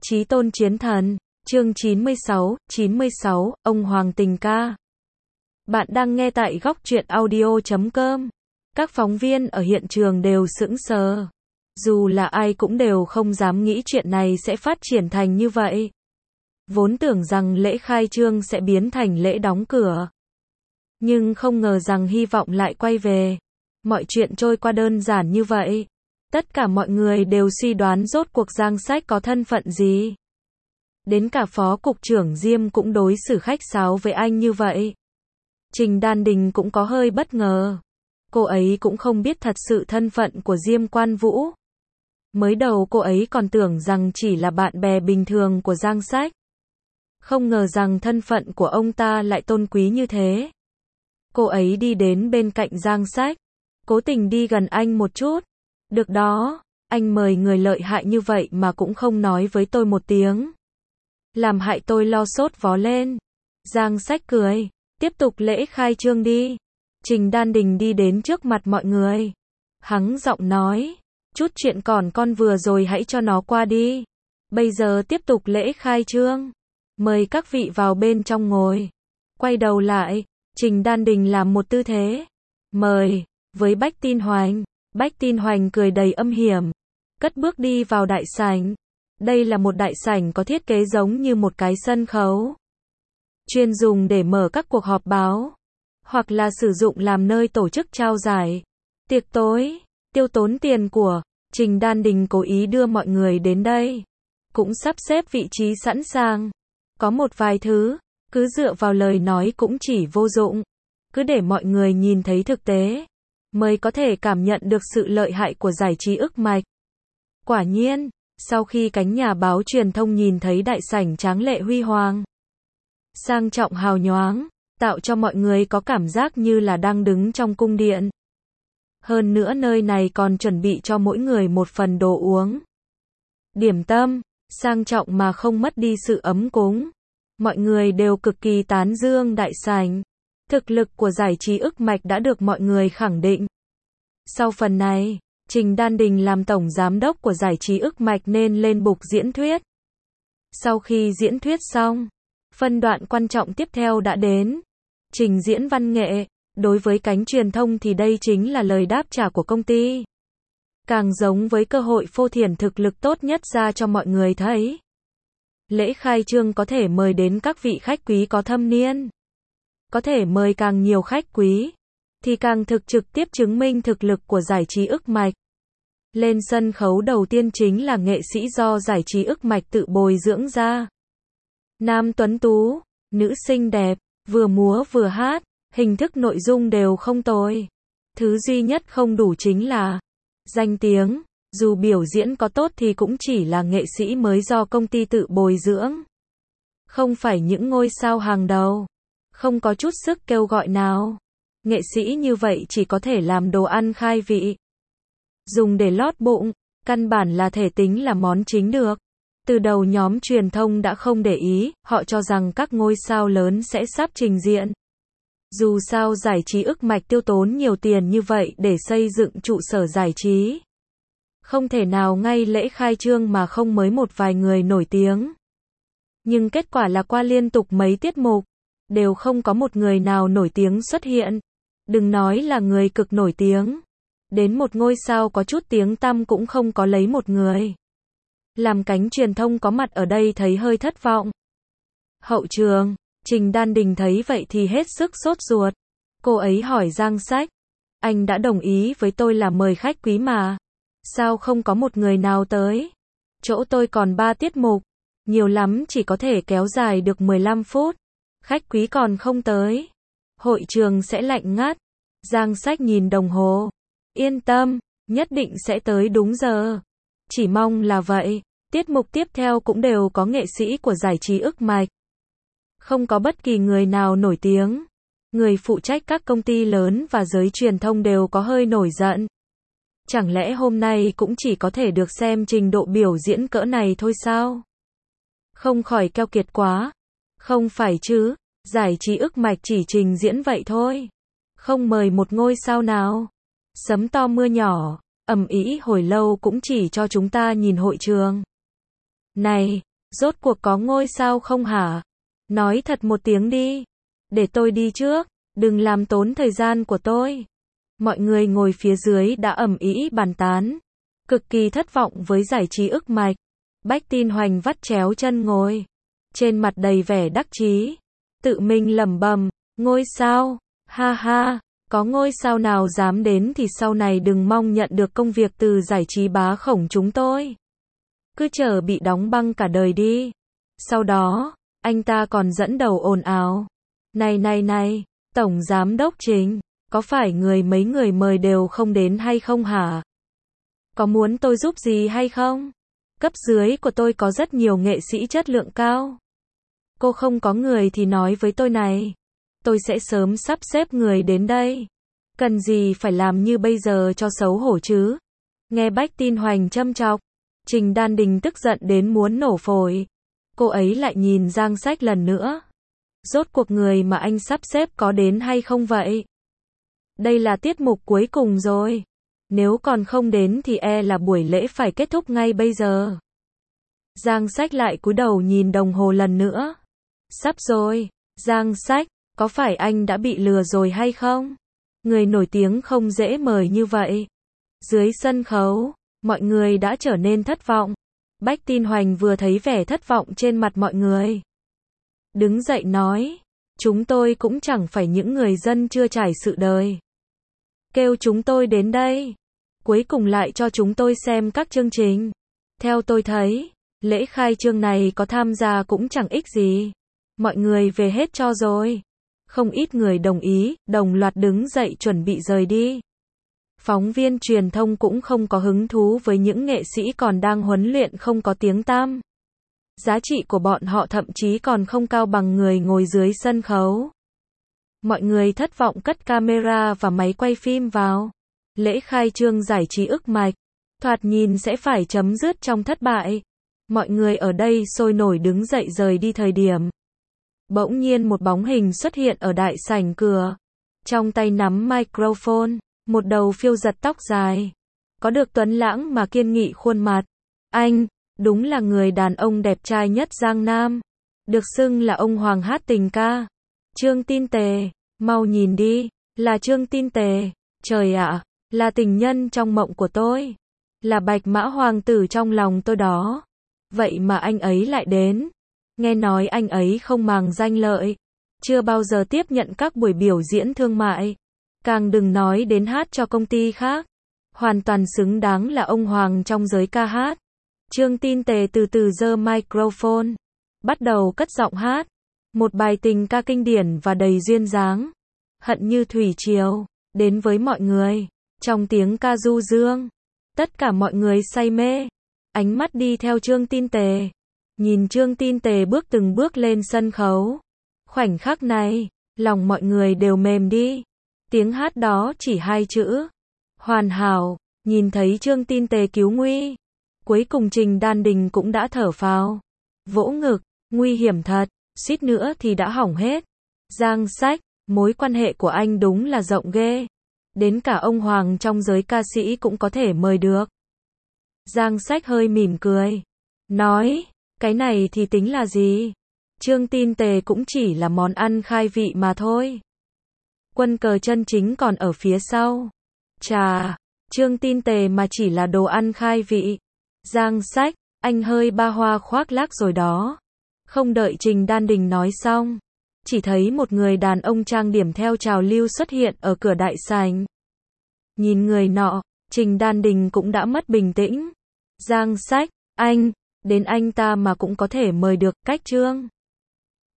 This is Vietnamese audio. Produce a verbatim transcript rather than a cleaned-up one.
Chí tôn chiến thần, chương chín mươi sáu, chín mươi sáu, ông Hoàng tình ca. Bạn đang nghe tại góc truyện audio chấm com. Các phóng viên ở hiện trường đều sững sờ. Dù là ai cũng đều không dám nghĩ chuyện này sẽ phát triển thành như vậy. Vốn tưởng rằng lễ khai trương sẽ biến thành lễ đóng cửa. Nhưng không ngờ rằng hy vọng lại quay về. Mọi chuyện trôi qua đơn giản như vậy. Tất cả mọi người đều suy đoán rốt cuộc Giang Sách có thân phận gì. Đến cả phó cục trưởng Diêm cũng đối xử khách sáo với anh như vậy. Trình Đan Đình cũng có hơi bất ngờ. Cô ấy cũng không biết thật sự thân phận của Diêm Quan Vũ. Mới đầu cô ấy còn tưởng rằng chỉ là bạn bè bình thường của Giang Sách. Không ngờ rằng thân phận của ông ta lại tôn quý như thế. Cô ấy đi đến bên cạnh Giang Sách, cố tình đi gần anh một chút. Được đó, anh mời người lợi hại như vậy mà cũng không nói với tôi một tiếng. Làm hại tôi lo sốt vó lên. Giang Sách cười, tiếp tục lễ khai trương đi. Trình Đan Đình đi đến trước mặt mọi người. Hắng giọng nói, chút chuyện còn con vừa rồi hãy cho nó qua đi. Bây giờ tiếp tục lễ khai trương. Mời các vị vào bên trong ngồi. Quay đầu lại, Trình Đan Đình làm một tư thế. Mời, với Bách Tin Hoành. Bách Tin Hoành cười đầy âm hiểm, cất bước đi vào đại sảnh. Đây là một đại sảnh có thiết kế giống như một cái sân khấu, chuyên dùng để mở các cuộc họp báo, hoặc là sử dụng làm nơi tổ chức trao giải, tiệc tối, tiêu tốn tiền của. Trình Đan Đình cố ý đưa mọi người đến đây, cũng sắp xếp vị trí sẵn sàng. Có một vài thứ, cứ dựa vào lời nói cũng chỉ vô dụng, cứ để mọi người nhìn thấy thực tế, mới có thể cảm nhận được sự lợi hại của giải trí ức mạch. Quả nhiên, sau khi cánh nhà báo truyền thông nhìn thấy đại sảnh tráng lệ huy hoàng, sang trọng hào nhoáng, tạo cho mọi người có cảm giác như là đang đứng trong cung điện. Hơn nữa nơi này còn chuẩn bị cho mỗi người một phần đồ uống, điểm tâm, sang trọng mà không mất đi sự ấm cúng. Mọi người đều cực kỳ tán dương đại sảnh. Thực lực của giải trí ức mạch đã được mọi người khẳng định. Sau phần này, Trình Đan Đình làm tổng giám đốc của giải trí ức mạch nên lên bục diễn thuyết. Sau khi diễn thuyết xong, phân đoạn quan trọng tiếp theo đã đến. Trình diễn văn nghệ, đối với cánh truyền thông thì đây chính là lời đáp trả của công ty. Càng giống với cơ hội phô thiển thực lực tốt nhất ra cho mọi người thấy. Lễ khai trương có thể mời đến các vị khách quý có thâm niên. Có thể mời càng nhiều khách quý, thì càng thực trực tiếp chứng minh thực lực của giải trí ức mạch. Lên sân khấu đầu tiên chính là nghệ sĩ do giải trí ức mạch tự bồi dưỡng ra. Nam tuấn tú, nữ xinh đẹp, vừa múa vừa hát, hình thức nội dung đều không tồi. Thứ duy nhất không đủ chính là danh tiếng, dù biểu diễn có tốt thì cũng chỉ là nghệ sĩ mới do công ty tự bồi dưỡng. Không phải những ngôi sao hàng đầu. Không có chút sức kêu gọi nào. Nghệ sĩ như vậy chỉ có thể làm đồ ăn khai vị, dùng để lót bụng, căn bản là thể tính là món chính được. Từ đầu nhóm truyền thông đã không để ý, họ cho rằng các ngôi sao lớn sẽ sắp trình diện. Dù sao giải trí ức mạch tiêu tốn nhiều tiền như vậy để xây dựng trụ sở giải trí. Không thể nào ngay lễ khai trương mà không mới một vài người nổi tiếng. Nhưng kết quả là qua liên tục mấy tiết mục, đều không có một người nào nổi tiếng xuất hiện. Đừng nói là người cực nổi tiếng. Đến một ngôi sao có chút tiếng tăm cũng không có lấy một người. Làm cánh truyền thông có mặt ở đây thấy hơi thất vọng. Hậu trường, Trình Đan Đình thấy vậy thì hết sức sốt ruột. Cô ấy hỏi Giang Sách, anh đã đồng ý với tôi là mời khách quý mà. Sao không có một người nào tới? Chỗ tôi còn ba tiết mục, nhiều lắm chỉ có thể kéo dài được mười lăm phút. Khách quý còn không tới, hội trường sẽ lạnh ngắt. Giang Sách nhìn đồng hồ, yên tâm, nhất định sẽ tới đúng giờ. Chỉ mong là vậy. Tiết mục tiếp theo cũng đều có nghệ sĩ của giải trí ức mạch. Không có bất kỳ người nào nổi tiếng. Người phụ trách các công ty lớn và giới truyền thông đều có hơi nổi giận. Chẳng lẽ hôm nay cũng chỉ có thể được xem trình độ biểu diễn cỡ này thôi sao? Không khỏi keo kiệt quá. Không phải chứ, giải trí ức mạch chỉ trình diễn vậy thôi. Không mời một ngôi sao nào. Sấm to mưa nhỏ, ầm ĩ hồi lâu cũng chỉ cho chúng ta nhìn hội trường. Này, Rốt cuộc có ngôi sao không hả? Nói thật một tiếng đi. Để tôi đi trước, đừng làm tốn thời gian của tôi. Mọi người ngồi phía dưới đã ầm ĩ bàn tán. Cực kỳ thất vọng với giải trí ức mạch. Bách Tin Hoành vắt chéo chân ngồi. Trên mặt đầy vẻ đắc chí. Tự mình lẩm bẩm, ngôi sao, ha ha, có ngôi sao nào dám đến thì sau này đừng mong nhận được công việc từ giải trí bá khổng chúng tôi. Cứ chờ bị đóng băng cả đời đi. Sau đó, anh ta còn dẫn đầu ồn ào. Này này này, Tổng Giám Đốc Trình, có phải người mấy người mời đều không đến hay không hả? Có muốn tôi giúp gì hay không? Cấp dưới của tôi có rất nhiều nghệ sĩ chất lượng cao. Cô không có người thì nói với tôi này. Tôi sẽ sớm sắp xếp người đến đây. Cần gì phải làm như bây giờ cho xấu hổ chứ? Nghe Bách Tin Hoành châm chọc, Trình Đan Đình tức giận đến muốn nổ phổi. Cô ấy lại nhìn Giang Sách lần nữa. Rốt cuộc người mà anh sắp xếp có đến hay không vậy? Đây là tiết mục cuối cùng rồi. Nếu còn không đến thì e là buổi lễ phải kết thúc ngay bây giờ. Giang Sách lại cúi đầu nhìn đồng hồ lần nữa. Sắp rồi. Giang Sách, có phải anh đã bị lừa rồi hay không? Người nổi tiếng không dễ mời như vậy. Dưới sân khấu, mọi người đã trở nên thất vọng. Bách Tin Hoành vừa thấy vẻ thất vọng trên mặt mọi người. Đứng dậy nói, chúng tôi cũng chẳng phải những người dân chưa trải sự đời. Kêu chúng tôi đến đây. Cuối cùng lại cho chúng tôi xem các chương trình. Theo tôi thấy, lễ khai trương này có tham gia cũng chẳng ích gì. Mọi người về hết cho rồi. Không ít người đồng ý, đồng loạt đứng dậy chuẩn bị rời đi. Phóng viên truyền thông cũng không có hứng thú với những nghệ sĩ còn đang huấn luyện không có tiếng tăm. Giá trị của bọn họ thậm chí còn không cao bằng người ngồi dưới sân khấu. Mọi người thất vọng cất camera và máy quay phim vào. Lễ khai trương giải trí ức mạch, thoạt nhìn sẽ phải chấm dứt trong thất bại. Mọi người ở đây sôi nổi đứng dậy rời đi thời điểm. Bỗng nhiên một bóng hình xuất hiện ở đại sảnh cửa. Trong tay nắm microphone, một đầu phiêu giật tóc dài. Có được tuấn lãng mà kiên nghị khuôn mặt. Anh, đúng là người đàn ông đẹp trai nhất Giang Nam. Được xưng là ông Hoàng hát tình ca. Trương Tin Tề, mau nhìn đi, là Trương Tin Tề. Trời ạ, là tình nhân trong mộng của tôi. Là bạch mã hoàng tử trong lòng tôi đó. Vậy mà anh ấy lại đến. Nghe nói anh ấy không màng danh lợi. Chưa bao giờ tiếp nhận các buổi biểu diễn thương mại. Càng đừng nói đến hát cho công ty khác. Hoàn toàn xứng đáng là ông hoàng trong giới ca hát. Trương Tin Tề từ từ giơ microphone. Bắt đầu cất giọng hát. Một bài tình ca kinh điển và đầy duyên dáng. Hận như thủy triều. Đến với mọi người. Trong tiếng ca du dương. Tất cả mọi người say mê. Ánh mắt đi theo Trương Tin Tề. Nhìn Trương Tin Tề bước từng bước lên sân khấu. Khoảnh khắc này, lòng mọi người đều mềm đi. Tiếng hát đó chỉ hai chữ. Hoàn hảo. Nhìn thấy Trương Tin Tề cứu nguy. Cuối cùng Trình Đan Đình cũng đã thở phào. Vỗ ngực, nguy hiểm thật, suýt nữa thì đã hỏng hết. Giang Sách, mối quan hệ của anh đúng là rộng ghê. Đến cả ông Hoàng trong giới ca sĩ cũng có thể mời được. Giang Sách hơi mỉm cười. Nói, cái này thì tính là gì? Trương Tin Tề cũng chỉ là món ăn khai vị mà thôi. Quân cờ chân chính còn ở phía sau. Chà, Trương Tin Tề mà chỉ là đồ ăn khai vị. Giang Sách, anh hơi ba hoa khoác lác rồi đó. Không đợi Trình Đan Đình nói xong. Chỉ thấy một người đàn ông trang điểm theo trào lưu xuất hiện ở cửa đại sảnh. Nhìn người nọ, Trình Đan Đình cũng đã mất bình tĩnh. Giang Sách, anh, đến anh ta mà cũng có thể mời được, cách Trương